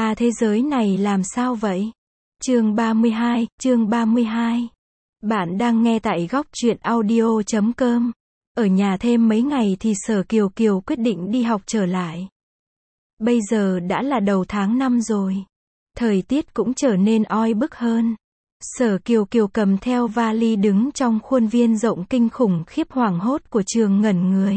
thế giới này làm sao vậy? Chương 32. Bạn đang nghe tại góc truyện audio.com. Ở nhà thêm mấy ngày thì Sở Kiều Kiều quyết định đi học trở lại. Bây giờ đã là đầu tháng 5 rồi. Thời tiết cũng trở nên oi bức hơn. Sở Kiều Kiều cầm theo vali đứng trong khuôn viên rộng kinh khủng khiếp hoảng hốt của trường ngẩn người.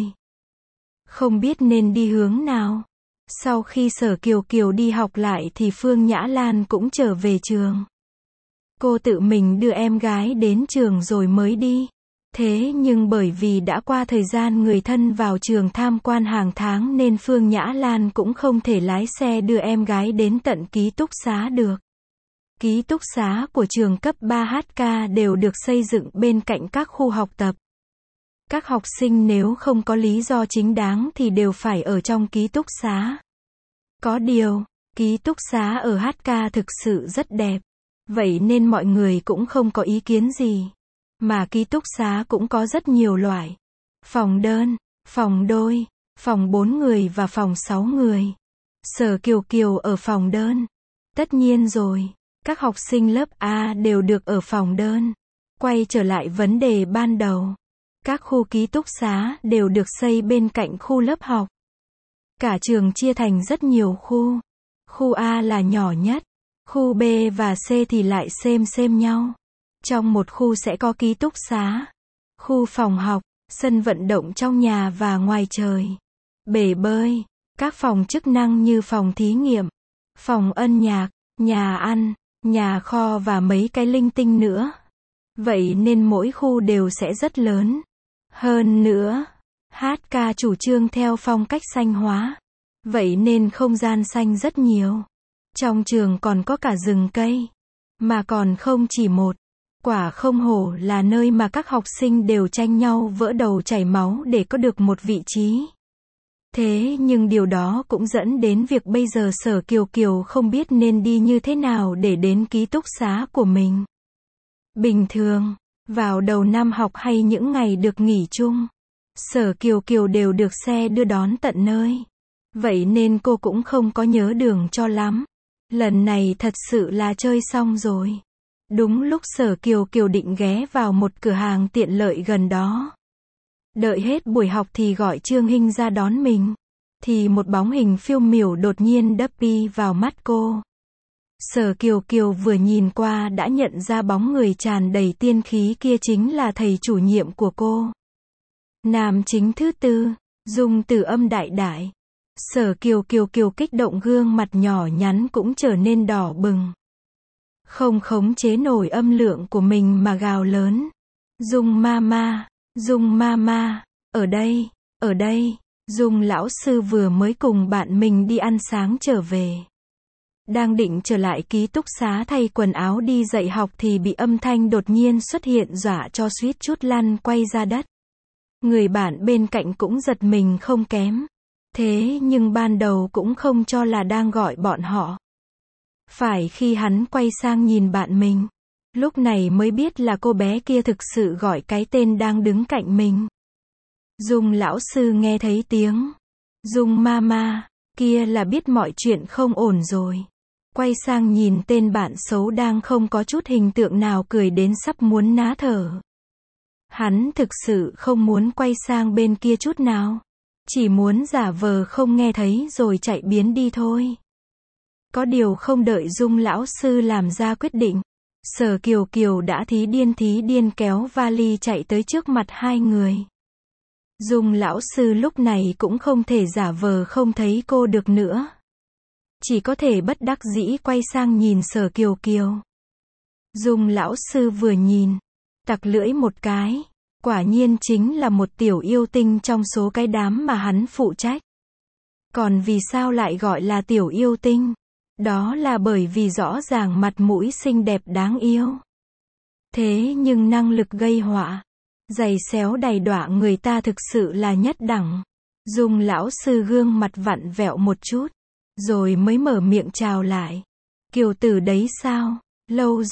Không biết nên đi hướng nào. Sau khi Sở Kiều Kiều đi học lại thì Phương Nhã Lan cũng trở về trường. Cô tự mình đưa em gái đến trường rồi mới đi. Thế nhưng bởi vì đã qua thời gian người thân vào trường tham quan hàng tháng nên Phương Nhã Lan cũng không thể lái xe đưa em gái đến tận ký túc xá được. Ký túc xá của trường cấp 3HK đều được xây dựng bên cạnh các khu học tập. Các học sinh nếu không có lý do chính đáng thì đều phải ở trong ký túc xá. Có điều, ký túc xá ở HK thực sự rất đẹp. Vậy nên mọi người cũng không có ý kiến gì. Mà ký túc xá cũng có rất nhiều loại. Phòng đơn, phòng đôi, phòng 4 người và phòng 6 người. Sở Kiều Kiều ở phòng đơn. Tất nhiên rồi, các học sinh lớp A đều được ở phòng đơn. Quay trở lại vấn đề ban đầu. Các khu ký túc xá đều được xây bên cạnh khu lớp học. Cả trường chia thành rất nhiều khu. Khu A là nhỏ nhất. Khu B và C thì lại xem nhau. Trong một khu sẽ có ký túc xá, khu phòng học, sân vận động trong nhà và ngoài trời, bể bơi, các phòng chức năng như phòng thí nghiệm, phòng âm nhạc, nhà ăn, nhà kho và mấy cái linh tinh nữa. Vậy nên mỗi khu đều sẽ rất lớn. Hơn nữa, HK chủ trương theo phong cách xanh hóa. Vậy nên không gian xanh rất nhiều. Trong trường còn có cả rừng cây. Mà còn không chỉ một. Quả không hổ là nơi mà các học sinh đều tranh nhau vỡ đầu chảy máu để có được một vị trí. Thế nhưng điều đó cũng dẫn đến việc bây giờ Sở Kiều Kiều không biết nên đi như thế nào để đến ký túc xá của mình. Bình thường, vào đầu năm học hay những ngày được nghỉ chung, Sở Kiều Kiều đều được xe đưa đón tận nơi. Vậy nên cô cũng không có nhớ đường cho lắm. Lần này thật sự là chơi xong rồi. Đúng lúc Sở Kiều Kiều định ghé vào một cửa hàng tiện lợi gần đó. Đợi hết buổi học thì gọi Trương Hinh ra đón mình. Thì một bóng hình phiêu miểu đột nhiên đập đi vào mắt cô. Sở Kiều Kiều vừa nhìn qua đã nhận ra bóng người tràn đầy tiên khí kia chính là thầy chủ nhiệm của cô. Nam chính thứ tư, dùng từ âm đại đại. Sở Kiều Kiều kích động gương mặt nhỏ nhắn cũng trở nên đỏ bừng. Không khống chế nổi âm lượng của mình mà gào lớn. Dung mama, ở đây, Dung lão sư vừa mới cùng bạn mình đi ăn sáng trở về. Đang định trở lại ký túc xá thay quần áo đi dạy học thì bị âm thanh đột nhiên xuất hiện dọa cho suýt chút lăn quay ra đất. Người bạn bên cạnh cũng giật mình không kém. Thế nhưng ban đầu cũng không cho là đang gọi bọn họ. Phải khi hắn quay sang nhìn bạn mình, lúc này mới biết là cô bé kia thực sự gọi cái tên đang đứng cạnh mình. Dung lão sư nghe thấy tiếng Dung mama kia là biết mọi chuyện không ổn rồi. Quay sang nhìn tên bạn xấu đang không có chút hình tượng nào cười đến sắp muốn ná thở. Hắn thực sự không muốn quay sang bên kia chút nào. Chỉ muốn giả vờ không nghe thấy rồi chạy biến đi thôi. Có điều không đợi Dung lão sư làm ra quyết định, Sở Kiều Kiều đã thí điên kéo vali chạy tới trước mặt hai người. Dung lão sư lúc này cũng không thể giả vờ không thấy cô được nữa. Chỉ có thể bất đắc dĩ quay sang nhìn Sở Kiều Kiều. Dung lão sư vừa nhìn, tặc lưỡi một cái. Quả nhiên chính là một tiểu yêu tinh trong số cái đám mà hắn phụ trách. Còn vì sao lại gọi là tiểu yêu tinh? Đó là bởi vì rõ ràng mặt mũi xinh đẹp đáng yêu. Thế nhưng năng lực gây họa, giày xéo đầy đọa người ta thực sự là nhất đẳng. Dung lão sư gương mặt vặn vẹo một chút, rồi mới mở miệng chào lại. Kiều tử đấy sao? Lâu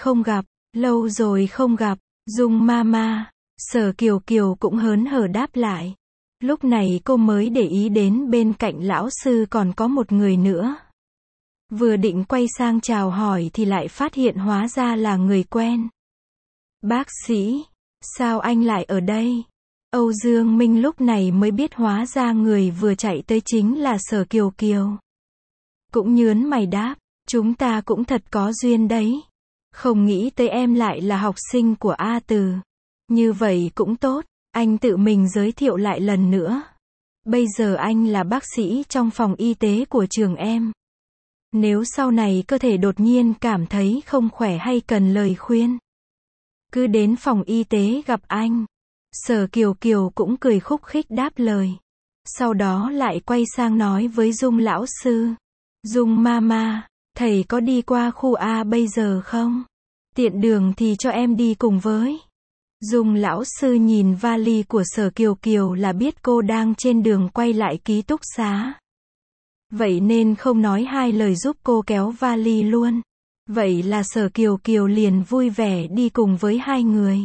rồi không gặp, Dung mama. Sở Kiều Kiều cũng hớn hở đáp lại. Lúc này cô mới để ý đến bên cạnh lão sư còn có một người nữa. Vừa định quay sang chào hỏi thì lại phát hiện hóa ra là người quen. Bác sĩ, sao anh lại ở đây? Âu Dương Minh lúc này mới biết hóa ra người vừa chạy tới chính là Sở Kiều Kiều. Cũng nhớn mày đáp, chúng ta cũng thật có duyên đấy. Không nghĩ tới em lại là học sinh của A Từ. Như vậy cũng tốt, anh tự mình giới thiệu lại lần nữa. Bây giờ anh là bác sĩ trong phòng y tế của trường em. Nếu sau này cơ thể đột nhiên cảm thấy không khỏe hay cần lời khuyên, cứ đến phòng y tế gặp anh. Sở Kiều Kiều cũng cười khúc khích đáp lời. Sau đó lại quay sang nói với Dung lão sư. Dung mama, thầy có đi qua khu A bây giờ không? Tiện đường thì cho em đi cùng với. Dung lão sư nhìn vali của Sở Kiều Kiều là biết cô đang trên đường quay lại ký túc xá. Vậy nên không nói hai lời giúp cô kéo vali luôn. Vậy là Sở Kiều Kiều liền vui vẻ đi cùng với hai người.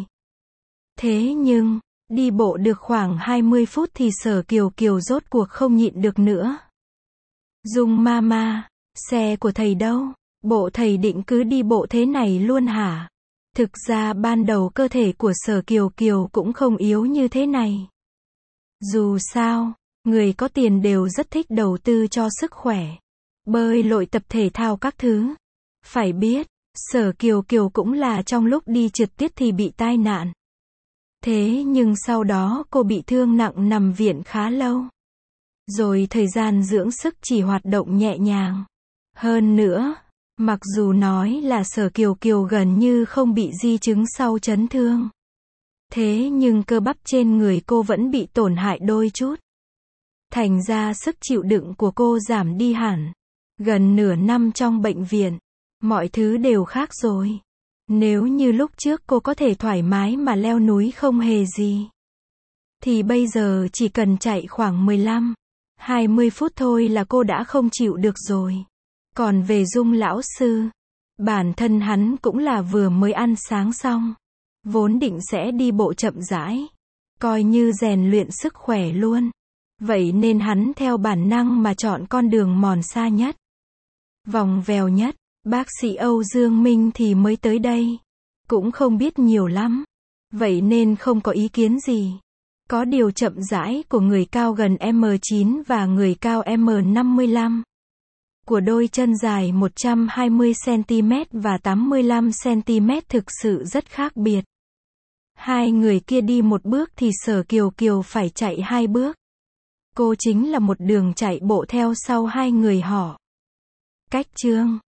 Thế nhưng, đi bộ được khoảng 20 phút thì Sở Kiều Kiều rốt cuộc không nhịn được nữa. Dung mama, xe của thầy đâu? Bộ thầy định cứ đi bộ thế này luôn hả? Thực ra ban đầu cơ thể của Sở Kiều Kiều cũng không yếu như thế này. Dù sao, người có tiền đều rất thích đầu tư cho sức khỏe. Bơi lội tập thể thao các thứ. Phải biết, Sở Kiều Kiều cũng là trong lúc đi trượt tuyết thì bị tai nạn. Thế nhưng sau đó cô bị thương nặng nằm viện khá lâu. Rồi thời gian dưỡng sức chỉ hoạt động nhẹ nhàng. Hơn nữa, mặc dù nói là Sở Kiều Kiều gần như không bị di chứng sau chấn thương. Thế nhưng cơ bắp trên người cô vẫn bị tổn hại đôi chút. Thành ra sức chịu đựng của cô giảm đi hẳn. Gần nửa năm trong bệnh viện, mọi thứ đều khác rồi. Nếu như lúc trước cô có thể thoải mái mà leo núi không hề gì, thì bây giờ chỉ cần chạy khoảng 15-20 phút thôi là cô đã không chịu được rồi. Còn về Dung lão sư, bản thân hắn cũng là vừa mới ăn sáng xong. Vốn định sẽ đi bộ chậm rãi, coi như rèn luyện sức khỏe luôn. Vậy nên hắn theo bản năng mà chọn con đường mòn xa nhất, vòng vèo nhất. Bác sĩ Âu Dương Minh thì mới tới đây, cũng không biết nhiều lắm. Vậy nên không có ý kiến gì. Có điều chậm rãi của người cao gần M9 và người cao M55. Của đôi chân dài 120cm và 85cm thực sự rất khác biệt. Hai người kia đi một bước thì Sở Kiều Kiều phải chạy hai bước. Cô chính là một đường chạy bộ theo sau hai người họ. Cách chương